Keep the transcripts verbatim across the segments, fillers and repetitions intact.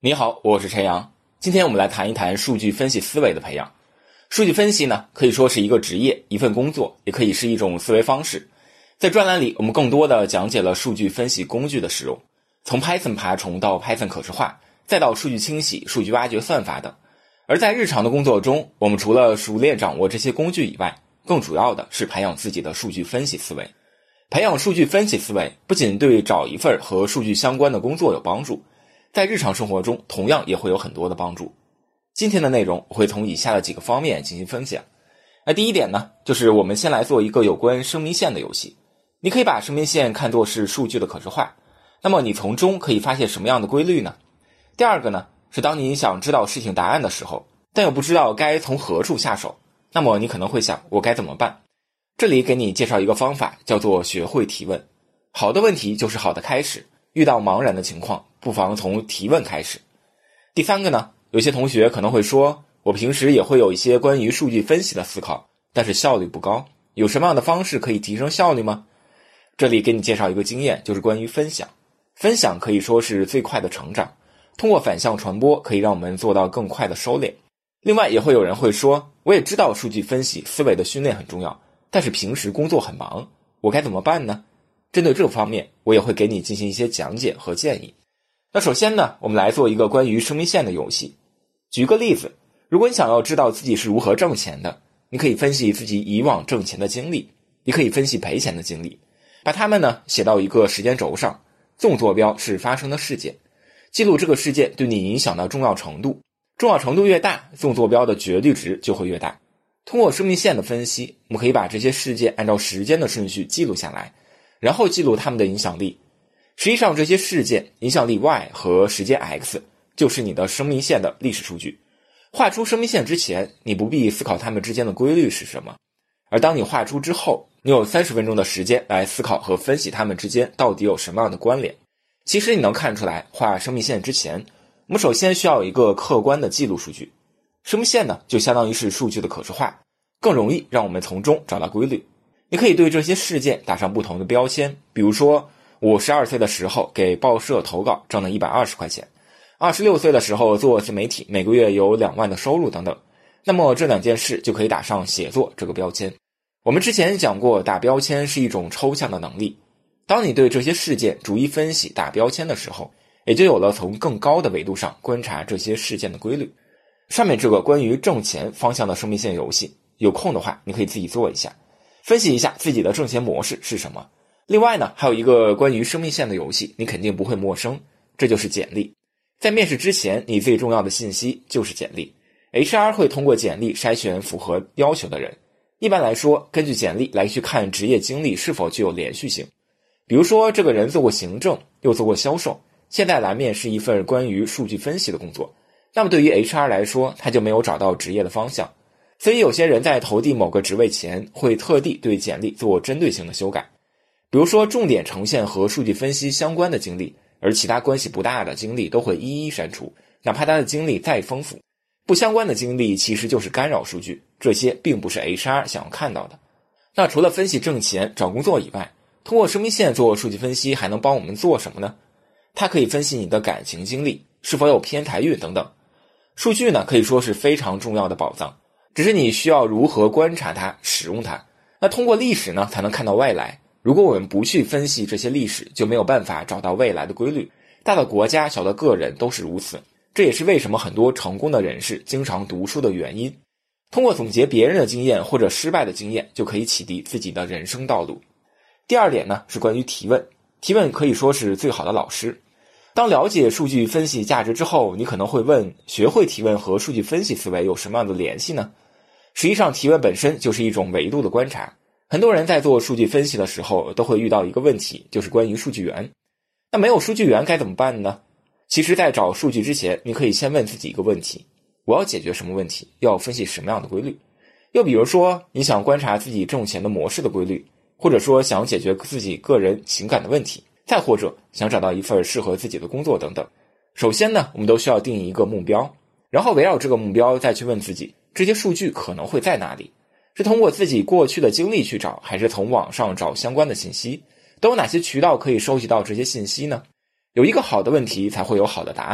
你好，我是陈阳。今天我们来谈一谈数据分析思维的培养。数据分析呢，可以说是一个职业，一份工作，也可以是一种思维方式。在专栏里，我们更多的讲解了数据分析工具的使用，从 Python 爬虫到 Python 可视化，再到数据清洗、数据挖掘算法等。而在日常的工作中，我们除了熟练掌握这些工具以外，更主要的是培养自己的数据分析思维。培养数据分析思维不仅对找一份和数据相关的工作有帮助，在日常生活中同样也会有很多的帮助。今天的内容我会从以下的几个方面进行分享。那第一点呢，就是我们先来做一个有关生命线的游戏。你可以把生命线看作是数据的可视化，那么你从中可以发现什么样的规律呢？第二个呢，是当你想知道事情答案的时候，但又不知道该从何处下手，那么你可能会想，我该怎么办？这里给你介绍一个方法，叫做学会提问。好的问题就是好的开始，遇到茫然的情况，不妨从提问开始。第三个呢，有些同学可能会说，我平时也会有一些关于数据分析的思考，但是效率不高，有什么样的方式可以提升效率吗？这里给你介绍一个经验，就是关于分享。分享可以说是最快的成长，通过反向传播可以让我们做到更快的收敛。另外也会有人会说，我也知道数据分析思维的训练很重要，但是平时工作很忙，我该怎么办呢？针对这方面，我也会给你进行一些讲解和建议。那首先呢，我们来做一个关于生命线的游戏。举个例子，如果你想要知道自己是如何挣钱的，你可以分析自己以往挣钱的经历，也可以分析赔钱的经历，把它们呢写到一个时间轴上，纵坐标是发生的事件，记录这个事件对你影响的重要程度，重要程度越大，纵坐标的绝对值就会越大。通过生命线的分析，我们可以把这些事件按照时间的顺序记录下来，然后记录它们的影响力。实际上这些事件影响力 Y 和时间 X 就是你的生命线的历史数据。画出生命线之前，你不必思考它们之间的规律是什么，而当你画出之后，你有三十分钟的时间来思考和分析它们之间到底有什么样的关联。其实你能看出来，画生命线之前，我们首先需要有一个客观的记录数据。生命线呢，就相当于是数据的可视化，更容易让我们从中找到规律。你可以对这些事件打上不同的标签，比如说我十二岁的时候给报社投稿挣了一百二十块钱，二十六岁的时候做自媒体，每个月有两万的收入等等。那么这两件事就可以打上写作这个标签。我们之前讲过，打标签是一种抽象的能力。当你对这些事件逐一分析打标签的时候，也就有了从更高的维度上观察这些事件的规律。上面这个关于挣钱方向的生命线游戏，有空的话你可以自己做一下，分析一下自己的挣钱模式是什么。另外呢，还有一个关于生命线的游戏，你肯定不会陌生，这就是简历。在面试之前，你最重要的信息就是简历。H R 会通过简历筛选符合要求的人。一般来说，根据简历来去看职业经历是否具有连续性。比如说，这个人做过行政，又做过销售，现在来面试一份关于数据分析的工作，那么对于 H R 来说，他就没有找到职业的方向。所以有些人在投递某个职位前，会特地对简历做针对性的修改。比如说，重点呈现和数据分析相关的经历，而其他关系不大的经历都会一一删除，哪怕他的经历再丰富。不相关的经历其实就是干扰数据，这些并不是 H R 想要看到的。那除了分析挣钱、找工作以外，通过生命线做数据分析还能帮我们做什么呢？它可以分析你的感情经历，是否有偏财运等等。数据呢，可以说是非常重要的宝藏，只是你需要如何观察它、使用它。那通过历史呢，才能看到未来。如果我们不去分析这些历史，就没有办法找到未来的规律。大的国家、小的个人都是如此。这也是为什么很多成功的人士经常读书的原因。通过总结别人的经验或者失败的经验，就可以启迪自己的人生道路。第二点呢，是关于提问。提问可以说是最好的老师。当了解数据分析价值之后，你可能会问，学会提问和数据分析思维有什么样的联系呢？实际上，提问本身就是一种维度的观察。很多人在做数据分析的时候，都会遇到一个问题，就是关于数据源。那没有数据源该怎么办呢？其实在找数据之前，你可以先问自己一个问题，我要解决什么问题？要分析什么样的规律？又比如说，你想观察自己挣钱的模式的规律，或者说想解决自己个人情感的问题，再或者想找到一份适合自己的工作等等。首先呢，我们都需要定一个目标，然后围绕这个目标再去问自己，这些数据可能会在哪里？是通过自己过去的经历去找，还是从网上找相关的信息？都有哪些渠道可以收集到这些信息呢？有一个好的问题才会有好的答案。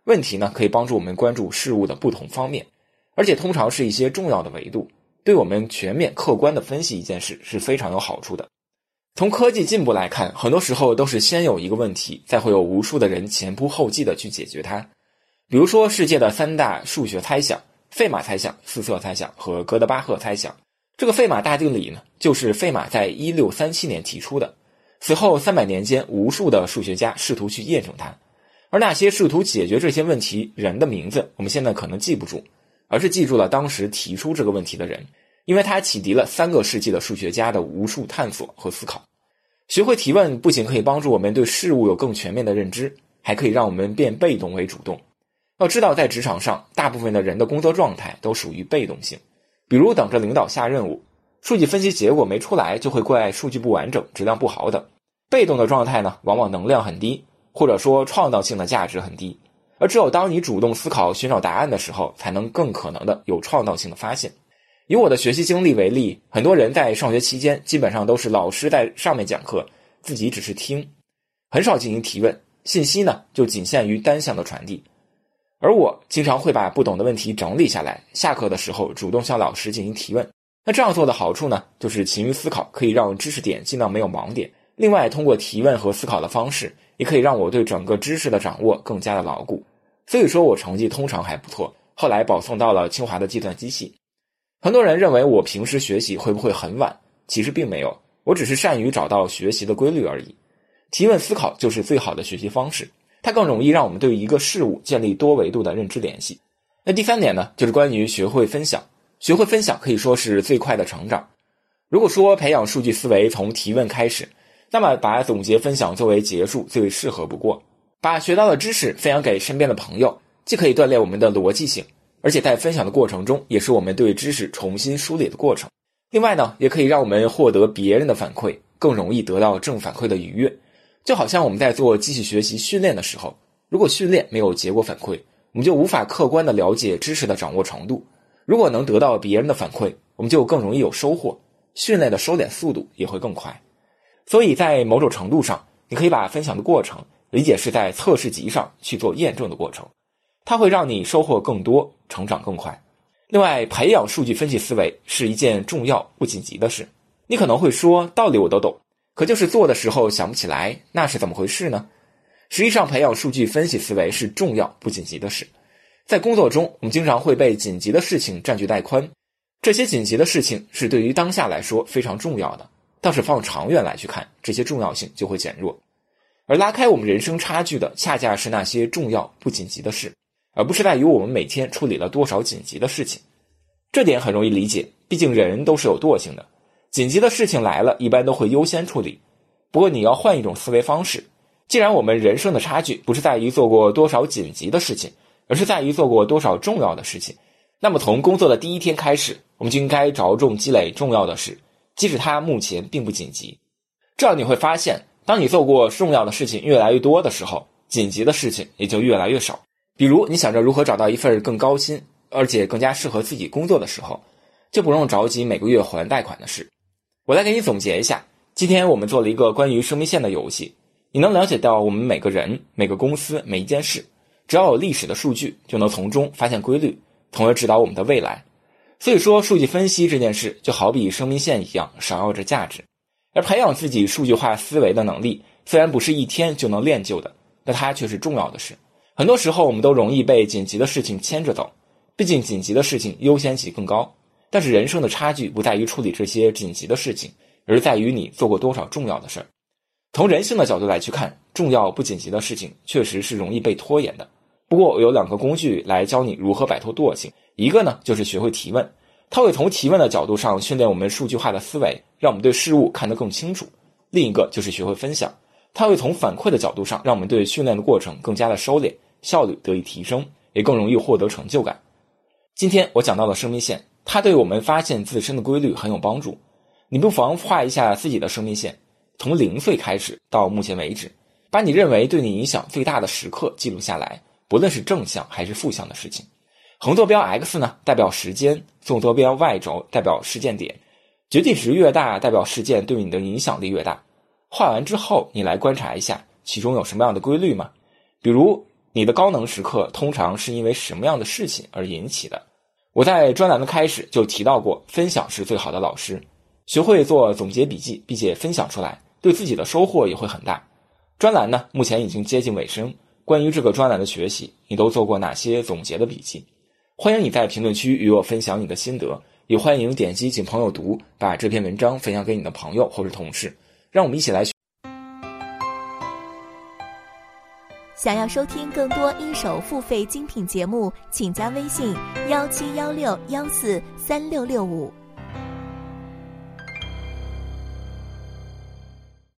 问题呢可以帮助我们关注事物的不同方面，而且通常是一些重要的维度，对我们全面客观地分析一件事是非常有好处的。从科技进步来看，很多时候都是先有一个问题，再会有无数的人前仆后继地去解决它。比如说世界的三大数学猜想，费马猜想、斯特猜想和哥德巴赫猜想。这个费马大定理呢，就是费马在一六三七年提出的，此后三百年间无数的数学家试图去验证它。而那些试图解决这些问题人的名字，我们现在可能记不住，而是记住了当时提出这个问题的人，因为他启迪了三个世纪的数学家的无数探索和思考。学会提问不仅可以帮助我们对事物有更全面的认知，还可以让我们变被动为主动。要知道在职场上，大部分的人的工作状态都属于被动性，比如等着领导下任务，数据分析结果没出来就会怪数据不完整、质量不好等。被动的状态呢，往往能量很低，或者说创造性的价值很低，而只有当你主动思考寻找答案的时候，才能更可能的有创造性的发现。以我的学习经历为例，很多人在上学期间基本上都是老师在上面讲课，自己只是听，很少进行提问，信息呢就仅限于单向的传递。而我经常会把不懂的问题整理下来，下课的时候主动向老师进行提问。那这样做的好处呢，就是勤于思考可以让知识点尽量没有盲点，另外通过提问和思考的方式，也可以让我对整个知识的掌握更加的牢固。所以说我成绩通常还不错，后来保送到了清华的计算机系。很多人认为我平时学习会不会很晚，其实并没有，我只是善于找到学习的规律而已。提问思考就是最好的学习方式，它更容易让我们对一个事物建立多维度的认知联系。那第三点呢，就是关于学会分享。学会分享可以说是最快的成长。如果说培养数据思维从提问开始，那么把总结分享作为结束最适合不过。把学到的知识分享给身边的朋友，既可以锻炼我们的逻辑性，而且在分享的过程中也是我们对知识重新梳理的过程。另外呢，也可以让我们获得别人的反馈，更容易得到正反馈的愉悦。就好像我们在做机器学习训练的时候，如果训练没有结果反馈，我们就无法客观地了解知识的掌握程度。如果能得到别人的反馈，我们就更容易有收获，训练的收敛速度也会更快。所以在某种程度上，你可以把分享的过程理解是在测试集上去做验证的过程，它会让你收获更多，成长更快。另外，培养数据分析思维是一件重要不紧急的事。你可能会说，道理我都懂，可就是做的时候想不起来，那是怎么回事呢？实际上，培养数据分析思维是重要不紧急的事。在工作中，我们经常会被紧急的事情占据带宽，这些紧急的事情是对于当下来说非常重要的，但是放长远来去看，这些重要性就会减弱。而拉开我们人生差距的恰恰是那些重要不紧急的事，而不是在于我们每天处理了多少紧急的事情。这点很容易理解，毕竟人都是有惰性的，紧急的事情来了一般都会优先处理。不过你要换一种思维方式，既然我们人生的差距不是在于做过多少紧急的事情，而是在于做过多少重要的事情，那么从工作的第一天开始，我们就应该着重积累重要的事，即使它目前并不紧急。这样你会发现，当你做过重要的事情越来越多的时候，紧急的事情也就越来越少。比如你想着如何找到一份更高薪而且更加适合自己工作的时候，就不用着急每个月还贷款的事。我来给你总结一下，今天我们做了一个关于生命线的游戏，你能了解到我们每个人、每个公司、每一件事，只要有历史的数据，就能从中发现规律，从而指导我们的未来。所以说，数据分析这件事就好比生命线一样，闪耀着价值。而培养自己数据化思维的能力，虽然不是一天就能练就的，但它却是重要的事。很多时候我们都容易被紧急的事情牵着走，毕竟紧急的事情优先级更高。但是人生的差距不在于处理这些紧急的事情，而在于你做过多少重要的事儿。从人性的角度来去看，重要不紧急的事情确实是容易被拖延的。不过我有两个工具来教你如何摆脱惰性，一个呢就是学会提问，它会从提问的角度上训练我们数据化的思维，让我们对事物看得更清楚。另一个就是学会分享，它会从反馈的角度上让我们对训练的过程更加的收敛，效率得以提升，也更容易获得成就感。今天我讲到了生命线，它对我们发现自身的规律很有帮助。你不妨画一下自己的生命线，从零岁开始到目前为止，把你认为对你影响最大的时刻记录下来，不论是正向还是负向的事情。横坐标 X 呢，代表时间，纵坐标 Y 轴代表事件点，绝对值越大，代表事件对你的影响力越大。画完之后，你来观察一下，其中有什么样的规律吗？比如你的高能时刻通常是因为什么样的事情而引起的？我在专栏的开始就提到过，分享是最好的老师。学会做总结笔记，并且分享出来，对自己的收获也会很大。专栏呢，目前已经接近尾声。关于这个专栏的学习，你都做过哪些总结的笔记？欢迎你在评论区与我分享你的心得，也欢迎点击请朋友读，把这篇文章分享给你的朋友或是同事，让我们一起来学。 想要收听更多一手付费精品节目，请加微信幺七幺六幺四三六六五。